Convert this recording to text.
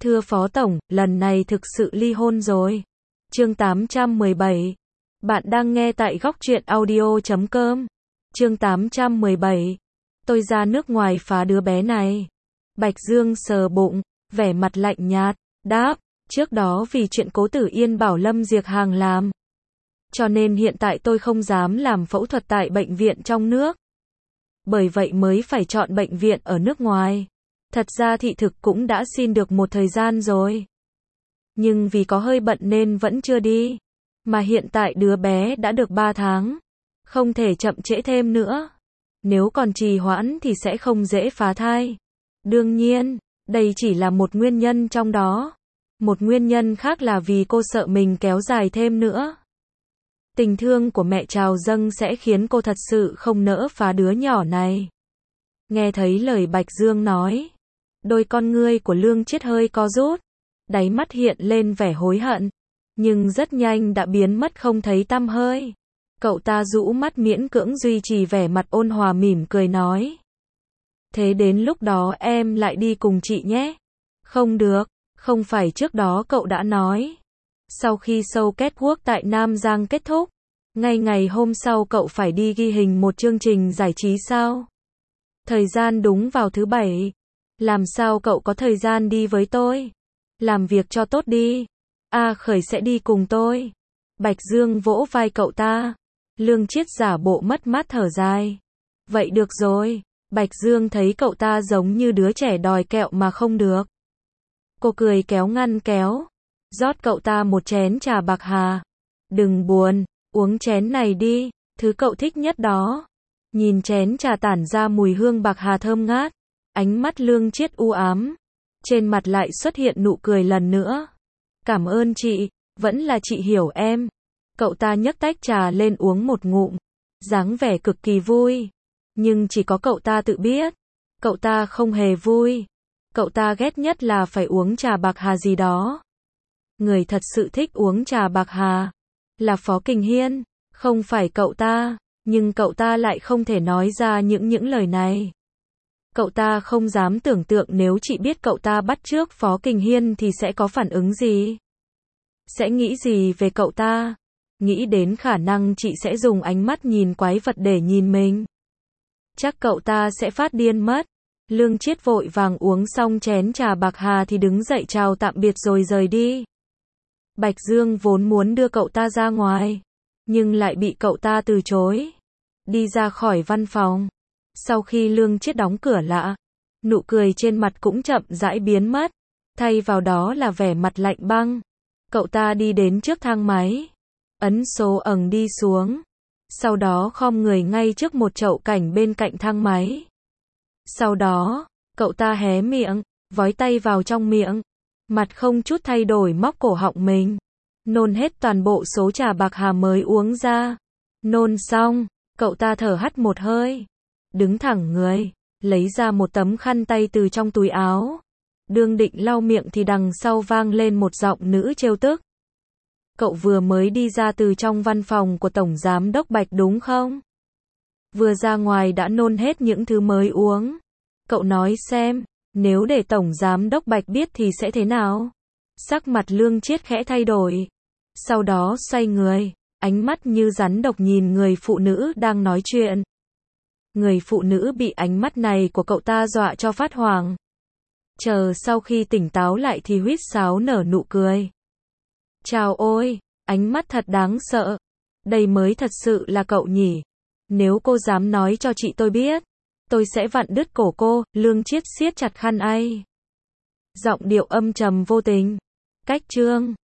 Thưa Phó Tổng, lần này thực sự ly hôn rồi. Chương 817. Bạn đang nghe tại góc truyện audio.com. Chương 817. Tôi ra nước ngoài phá đứa bé này. Bạch Dương sờ bụng, vẻ mặt lạnh nhạt, đáp, trước đó vì chuyện Cố Tử Yên bảo Lâm Diệc Hàng làm. Cho nên hiện tại tôi không dám làm phẫu thuật tại bệnh viện trong nước. Bởi vậy mới phải chọn bệnh viện ở nước ngoài. Thật ra thị thực cũng đã xin được một thời gian rồi. Nhưng vì có hơi bận nên vẫn chưa đi. Mà hiện tại đứa bé đã được 3 tháng. Không thể chậm trễ thêm nữa. Nếu còn trì hoãn thì sẽ không dễ phá thai. Đương nhiên, đây chỉ là một nguyên nhân trong đó. Một nguyên nhân khác là vì cô sợ mình kéo dài thêm nữa. Tình thương của mẹ trào dâng sẽ khiến cô thật sự không nỡ phá đứa nhỏ này. Nghe thấy lời Bạch Dương nói, đôi con ngươi của Lương Chiết hơi co rút, đáy mắt hiện lên vẻ hối hận, nhưng rất nhanh đã biến mất không thấy tăm hơi. Cậu ta rũ mắt miễn cưỡng duy trì vẻ mặt ôn hòa mỉm cười nói. Thế đến lúc đó em lại đi cùng chị nhé. Không được, không phải trước đó cậu đã nói. Sau khi show catwalk tại Nam Giang kết thúc, ngay ngày hôm sau cậu phải đi ghi hình một chương trình giải trí sao? Thời gian đúng vào thứ Bảy. Làm sao cậu có thời gian đi với tôi? Làm việc cho tốt đi. Khởi sẽ đi cùng tôi. Bạch Dương vỗ vai cậu ta. Lương Chiết giả bộ mất mát thở dài. Vậy được rồi. Bạch Dương thấy cậu ta giống như đứa trẻ đòi kẹo mà không được. Cô cười kéo ngăn kéo. Rót cậu ta một chén trà bạc hà. Đừng buồn, uống chén này đi, thứ cậu thích nhất đó. Nhìn chén trà tản ra mùi hương bạc hà thơm ngát. Ánh mắt Lương Chiết u ám. Trên mặt lại xuất hiện nụ cười lần nữa. Cảm ơn chị, vẫn là chị hiểu em. Cậu ta nhấc tách trà lên uống một ngụm. Dáng vẻ cực kỳ vui. Nhưng chỉ có cậu ta tự biết. Cậu ta không hề vui. Cậu ta ghét nhất là phải uống trà bạc hà gì đó. Người thật sự thích uống trà bạc hà là Phó Kình Hiên, không phải cậu ta. Nhưng cậu ta lại không thể nói ra những lời này. Cậu ta không dám tưởng tượng nếu chị biết cậu ta bắt chước Phó Kình Hiên thì sẽ có phản ứng gì. Sẽ nghĩ gì về cậu ta. Nghĩ đến khả năng chị sẽ dùng ánh mắt nhìn quái vật để nhìn mình. Chắc cậu ta sẽ phát điên mất. Lương Chiết vội vàng uống xong chén trà bạc hà thì đứng dậy chào tạm biệt rồi rời đi. Bạch Dương vốn muốn đưa cậu ta ra ngoài, nhưng lại bị cậu ta từ chối. Đi ra khỏi văn phòng. Sau khi Lương Chiết đóng cửa lại, nụ cười trên mặt cũng chậm rãi biến mất. Thay vào đó là vẻ mặt lạnh băng. Cậu ta đi đến trước thang máy. Ấn số ầng đi xuống. Sau đó khom người ngay trước một chậu cảnh bên cạnh thang máy. Sau đó, cậu ta hé miệng, vói tay vào trong miệng. Mặt không chút thay đổi móc cổ họng mình. Nôn hết toàn bộ số trà bạc hà mới uống ra. Nôn xong, cậu ta thở hắt một hơi. Đứng thẳng người, lấy ra một tấm khăn tay từ trong túi áo. Đương định lau miệng thì đằng sau vang lên một giọng nữ trêu tức. Cậu vừa mới đi ra từ trong văn phòng của Tổng Giám đốc Bạch đúng không? Vừa ra ngoài đã nôn hết những thứ mới uống. Cậu nói xem, nếu để Tổng Giám đốc Bạch biết thì sẽ thế nào? Sắc mặt Lương Chiết khẽ thay đổi. Sau đó xoay người, ánh mắt như rắn độc nhìn người phụ nữ đang nói chuyện. Người phụ nữ bị ánh mắt này của cậu ta dọa cho phát hoảng. Chờ sau khi tỉnh táo lại thì huýt sáo nở nụ cười. Chào ôi, ánh mắt thật đáng sợ. Đây mới thật sự là cậu nhỉ. Nếu cô dám nói cho chị tôi biết, tôi sẽ vặn đứt cổ cô. Lương Chiết siết chặt khăn ay. Giọng điệu âm trầm vô tình. Cách chương